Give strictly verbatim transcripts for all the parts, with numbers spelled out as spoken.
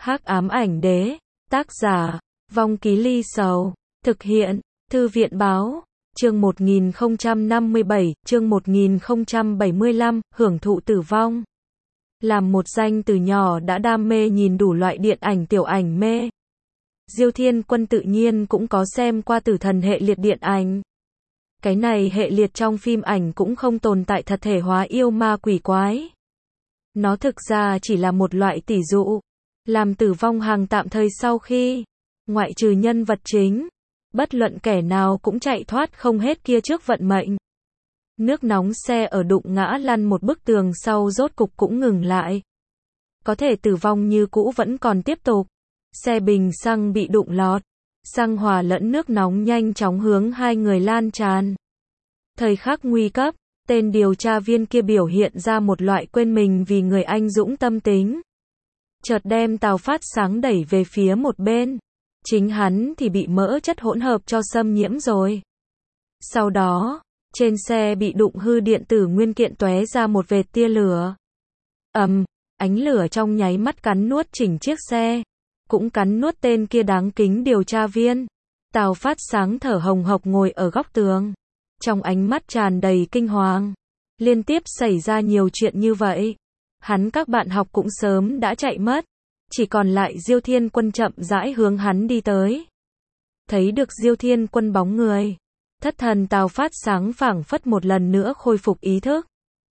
Hắc ám ảnh đế, tác giả, Vong Ký Ly Sầu, thực hiện, Thư viện báo, chương một nghìn không trăm năm mươi bảy, chương một nghìn không trăm bảy mươi lăm, hưởng thụ tử vong. Làm một danh từ nhỏ đã đam mê nhìn đủ loại điện ảnh tiểu ảnh mê. Diêu Thiên Quân tự nhiên cũng có xem qua tử thần hệ liệt điện ảnh. Cái này hệ liệt trong phim ảnh cũng không tồn tại thật thể hóa yêu ma quỷ quái. Nó thực ra chỉ là một loại tỷ dụ, làm tử vong hàng tạm thời sau khi, ngoại trừ nhân vật chính, bất luận kẻ nào cũng chạy thoát không hết kia trước vận mệnh. Nước nóng xe ở đụng ngã lăn một bức tường sau rốt cục cũng ngừng lại. Có thể tử vong như cũ vẫn còn tiếp tục. Xe bình xăng bị đụng lọt. Xăng hòa lẫn nước nóng nhanh chóng hướng hai người lan tràn. Thời khắc nguy cấp, tên điều tra viên kia biểu hiện ra một loại quên mình vì người anh dũng tâm tính. Chợt đem tàu phát sáng đẩy về phía một bên. Chính hắn thì bị mỡ chất hỗn hợp cho xâm nhiễm rồi. Sau đó, trên xe bị đụng hư điện tử nguyên kiện tóe ra một vệt tia lửa. Ầm, ánh lửa trong nháy mắt cắn nuốt chỉnh chiếc xe, cũng cắn nuốt tên kia đáng kính điều tra viên. Tào Phát Sáng thở hồng hộc ngồi ở góc tường, trong ánh mắt tràn đầy kinh hoàng. Liên tiếp xảy ra nhiều chuyện như vậy, hắn các bạn học cũng sớm đã chạy mất, chỉ còn lại Diêu Thiên Quân chậm rãi hướng hắn đi tới. Thấy được Diêu Thiên Quân bóng người, thất thần Tào Phát Sáng phảng phất một lần nữa khôi phục ý thức.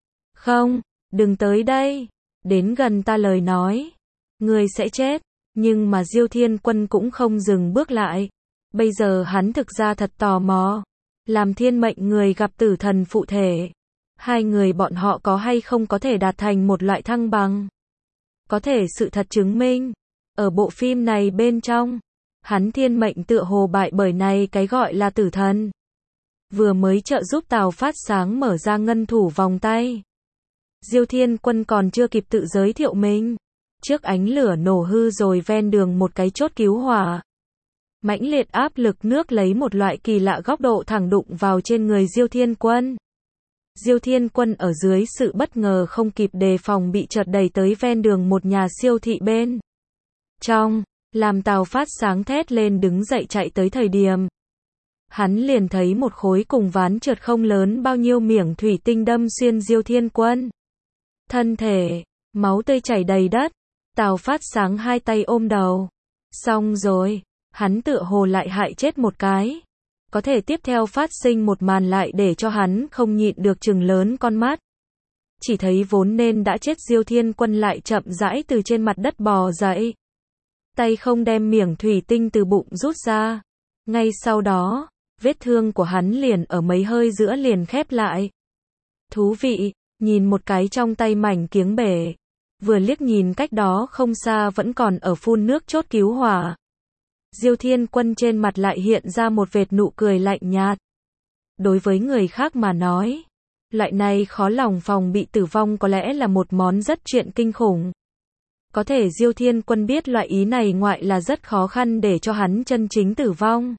Không, đừng tới đây, đến gần ta lời nói, ngươi sẽ chết. Nhưng mà Diêu Thiên Quân cũng không dừng bước lại. Bây giờ hắn thực ra thật tò mò, làm thiên mệnh người gặp tử thần phụ thể, hai người bọn họ có hay không có thể đạt thành một loại thăng bằng. Có thể sự thật chứng minh, ở bộ phim này bên trong, hắn thiên mệnh tựa hồ bại bởi này cái gọi là tử thần. Vừa mới trợ giúp Tào Phát Sáng mở ra ngân thủ vòng tay, Diêu Thiên Quân còn chưa kịp tự giới thiệu mình, trước ánh lửa nổ hư rồi ven đường một cái chốt cứu hỏa. Mãnh liệt áp lực nước lấy một loại kỳ lạ góc độ thẳng đụng vào trên người Diêu Thiên Quân. Diêu Thiên Quân ở dưới sự bất ngờ không kịp đề phòng bị chợt đẩy tới ven đường một nhà siêu thị bên trong, làm Tào Phát Sáng thét lên đứng dậy chạy tới thời điểm. Hắn liền thấy một khối cùng ván trượt không lớn bao nhiêu miệng thủy tinh đâm xuyên Diêu Thiên Quân. Thân thể, máu tươi chảy đầy đất. Tào Phát Sáng hai tay ôm đầu. Xong rồi, hắn tựa hồ lại hại chết một cái. Có thể tiếp theo phát sinh một màn lại để cho hắn không nhịn được trừng lớn con mắt. Chỉ thấy vốn nên đã chết Diêu Thiên Quân lại chậm rãi từ trên mặt đất bò dậy. Tay không đem miệng thủy tinh từ bụng rút ra. Ngay sau đó, vết thương của hắn liền ở mấy hơi giữa liền khép lại. Thú vị, nhìn một cái trong tay mảnh kiếng bể. Vừa liếc nhìn cách đó không xa vẫn còn ở phun nước chốt cứu hỏa. Diêu Thiên Quân trên mặt lại hiện ra một vệt nụ cười lạnh nhạt. Đối với người khác mà nói, loại này khó lòng phòng bị tử vong có lẽ là một món rất chuyện kinh khủng. Có thể Diêu Thiên Quân biết loại ý này ngoại là rất khó khăn để cho hắn chân chính tử vong.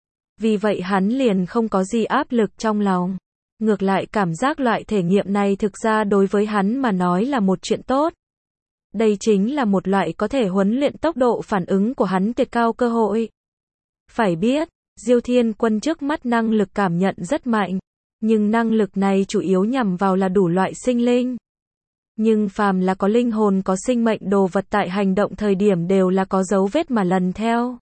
Vì vậy hắn liền không có gì áp lực trong lòng. Ngược lại cảm giác loại thể nghiệm này thực ra đối với hắn mà nói là một chuyện tốt. Đây chính là một loại có thể huấn luyện tốc độ phản ứng của hắn tuyệt cao cơ hội. Phải biết, Diêu Thiên Quân trước mắt năng lực cảm nhận rất mạnh, nhưng năng lực này chủ yếu nhằm vào là đủ loại sinh linh. Nhưng phàm là có linh hồn có sinh mệnh đồ vật tại hành động thời điểm đều là có dấu vết mà lần theo.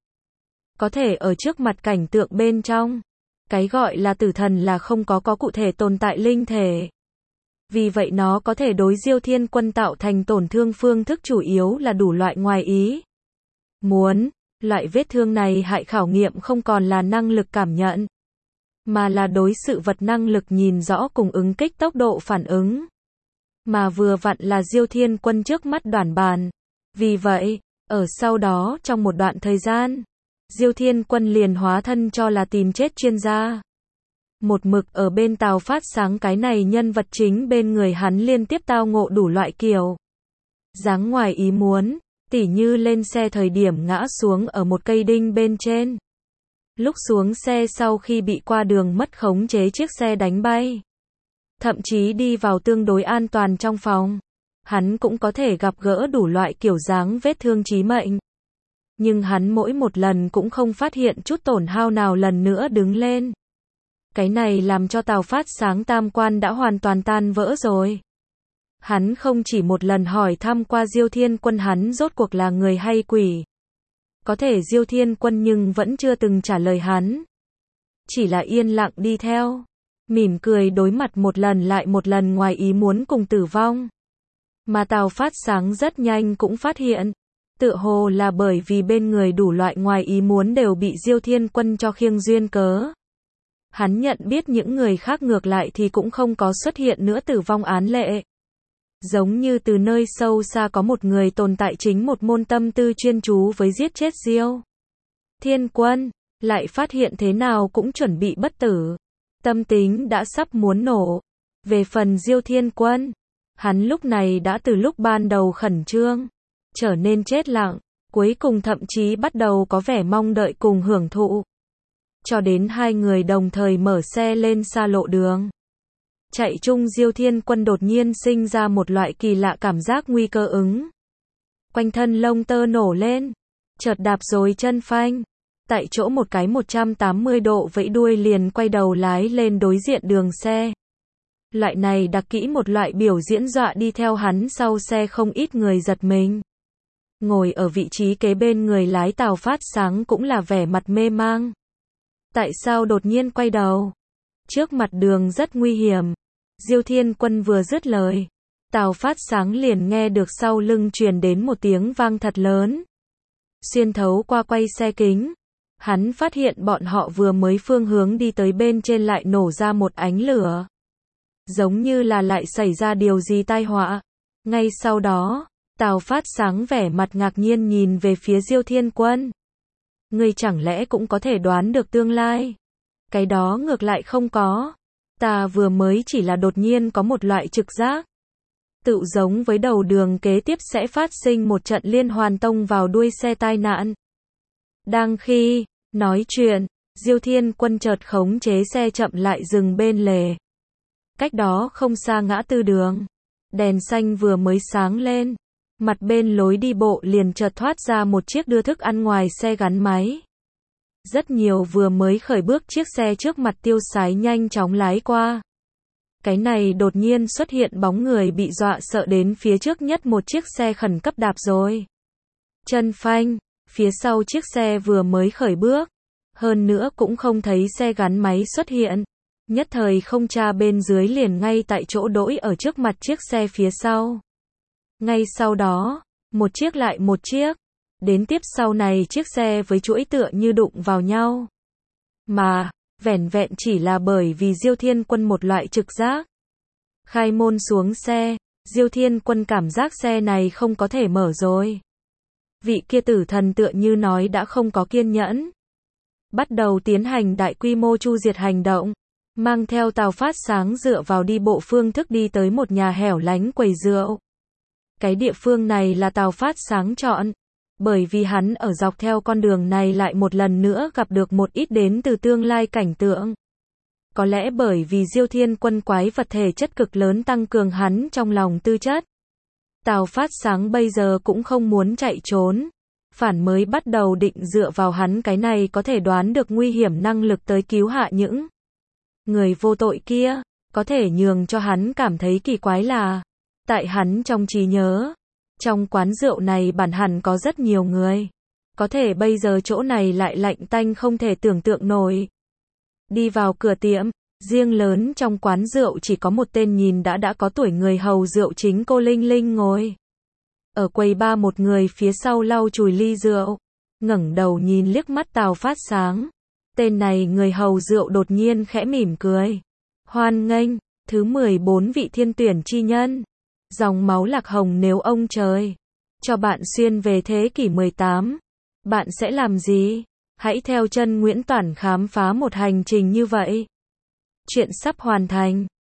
Có thể ở trước mặt cảnh tượng bên trong, cái gọi là tử thần là không có có cụ thể tồn tại linh thể. Vì vậy nó có thể đối Diêu Thiên Quân tạo thành tổn thương phương thức chủ yếu là đủ loại ngoài ý muốn. Loại vết thương này hại khảo nghiệm không còn là năng lực cảm nhận, mà là đối sự vật năng lực nhìn rõ cùng ứng kích tốc độ phản ứng. Mà vừa vặn là Diêu Thiên Quân trước mắt đoản bàn. Vì vậy, ở sau đó trong một đoạn thời gian, Diêu Thiên Quân liền hóa thân cho là tìm chết chuyên gia. Một mực ở bên Tào Phát Sáng cái này nhân vật chính bên người hắn liên tiếp tao ngộ đủ loại kiểu dáng ngoài ý muốn, tỉ như lên xe thời điểm ngã xuống ở một cây đinh bên trên. Lúc xuống xe sau khi bị qua đường mất khống chế chiếc xe đánh bay. Thậm chí đi vào tương đối an toàn trong phòng. Hắn cũng có thể gặp gỡ đủ loại kiểu dáng vết thương chí mệnh. Nhưng hắn mỗi một lần cũng không phát hiện chút tổn hao nào lần nữa đứng lên. Cái này làm cho Tào Phát Sáng tam quan đã hoàn toàn tan vỡ rồi. Hắn không chỉ một lần hỏi thăm qua Diêu Thiên Quân hắn rốt cuộc là người hay quỷ. Có thể Diêu Thiên Quân nhưng vẫn chưa từng trả lời hắn. Chỉ là yên lặng đi theo. Mỉm cười đối mặt một lần lại một lần ngoài ý muốn cùng tử vong. Mà Tào Phát Sáng rất nhanh cũng phát hiện. Tựa hồ là bởi vì bên người đủ loại ngoài ý muốn đều bị Diêu Thiên Quân cho khiêng duyên cớ. Hắn nhận biết những người khác ngược lại thì cũng không có xuất hiện nữa tử vong án lệ. Giống như từ nơi sâu xa có một người tồn tại chính một môn tâm tư chuyên chú với giết chết Diêu Thiên Quân, lại phát hiện thế nào cũng chuẩn bị bất tử. Tâm tính đã sắp muốn nổ. Về phần Diêu Thiên Quân, hắn lúc này đã từ lúc ban đầu khẩn trương, trở nên chết lặng, cuối cùng thậm chí bắt đầu có vẻ mong đợi cùng hưởng thụ. Cho đến hai người đồng thời mở xe lên xa lộ đường. Chạy chung Diêu Thiên Quân đột nhiên sinh ra một loại kỳ lạ cảm giác nguy cơ ứng. Quanh thân lông tơ nổ lên, chợt đạp rồi chân phanh. Tại chỗ một cái một trăm tám mươi độ vẫy đuôi liền quay đầu lái lên đối diện đường xe. Loại này đặc kỹ một loại biểu diễn dọa đi theo hắn sau xe không ít người giật mình. Ngồi ở vị trí kế bên người lái Tào Phát Sáng cũng là vẻ mặt mê mang. Tại sao đột nhiên quay đầu? Trước mặt đường rất nguy hiểm. Diêu Thiên Quân vừa dứt lời, Tào Phát Sáng liền nghe được sau lưng truyền đến một tiếng vang thật lớn. Xuyên thấu qua quay xe kính, hắn phát hiện bọn họ vừa mới phương hướng đi tới bên trên lại nổ ra một ánh lửa. Giống như là lại xảy ra điều gì tai họa. Ngay sau đó, Tào Phát Sáng vẻ mặt ngạc nhiên nhìn về phía Diêu Thiên Quân. Ngươi chẳng lẽ cũng có thể đoán được tương lai? Cái đó ngược lại không có. Ta vừa mới chỉ là đột nhiên có một loại trực giác. Tự giống với đầu đường kế tiếp sẽ phát sinh một trận liên hoàn tông vào đuôi xe tai nạn. Đang khi nói chuyện, Diêu Thiên Quân chợt khống chế xe chậm lại dừng bên lề. Cách đó không xa ngã tư đường. Đèn xanh vừa mới sáng lên. Mặt bên lối đi bộ liền chợt thoát ra một chiếc đưa thức ăn ngoài xe gắn máy. Rất nhiều vừa mới khởi bước chiếc xe trước mặt tiêu sái nhanh chóng lái qua. Cái này đột nhiên xuất hiện bóng người bị dọa sợ đến phía trước nhất một chiếc xe khẩn cấp đạp rồi. Chân phanh, phía sau chiếc xe vừa mới khởi bước. Hơn nữa cũng không thấy xe gắn máy xuất hiện. Nhất thời không tra bên dưới liền ngay tại chỗ đỗi ở trước mặt chiếc xe phía sau. Ngay sau đó, một chiếc lại một chiếc. Đến tiếp sau này chiếc xe với chuỗi tựa như đụng vào nhau. Mà, vẻn vẹn chỉ là bởi vì Diêu Thiên Quân một loại trực giác. Khai môn xuống xe, Diêu Thiên Quân cảm giác xe này không có thể mở rồi. Vị kia tử thần tựa như nói đã không có kiên nhẫn. Bắt đầu tiến hành đại quy mô chu diệt hành động. Mang theo Tào Phát Sáng dựa vào đi bộ phương thức đi tới một nhà hẻo lánh quầy rượu. Cái địa phương này là Tào Phát Sáng chọn. Bởi vì hắn ở dọc theo con đường này lại một lần nữa gặp được một ít đến từ tương lai cảnh tượng. Có lẽ bởi vì Diêu Thiên Quân quái vật thể chất cực lớn tăng cường hắn trong lòng tư chất. Tào Phát Sáng bây giờ cũng không muốn chạy trốn. Phản mới bắt đầu định dựa vào hắn cái này có thể đoán được nguy hiểm năng lực tới cứu hạ những người vô tội kia. Có thể nhường cho hắn cảm thấy kỳ quái là, tại hắn trong trí nhớ, trong quán rượu này bản hẳn có rất nhiều người. Có thể bây giờ chỗ này lại lạnh tanh không thể tưởng tượng nổi. Đi vào cửa tiệm, riêng lớn trong quán rượu chỉ có một tên nhìn đã đã có tuổi người hầu rượu chính cô Linh Linh ngồi. Ở quầy ba một người phía sau lau chùi ly rượu, ngẩng đầu nhìn liếc mắt Tào Phát Sáng. Tên này người hầu rượu đột nhiên khẽ mỉm cười. Hoan nghênh, thứ mười bốn vị thiên tuyển chi nhân. Dòng máu lạc hồng nếu ông trời cho bạn xuyên về thế kỷ mười tám, bạn sẽ làm gì? Hãy theo chân Nguyễn Toản khám phá một hành trình như vậy. Chuyện sắp hoàn thành.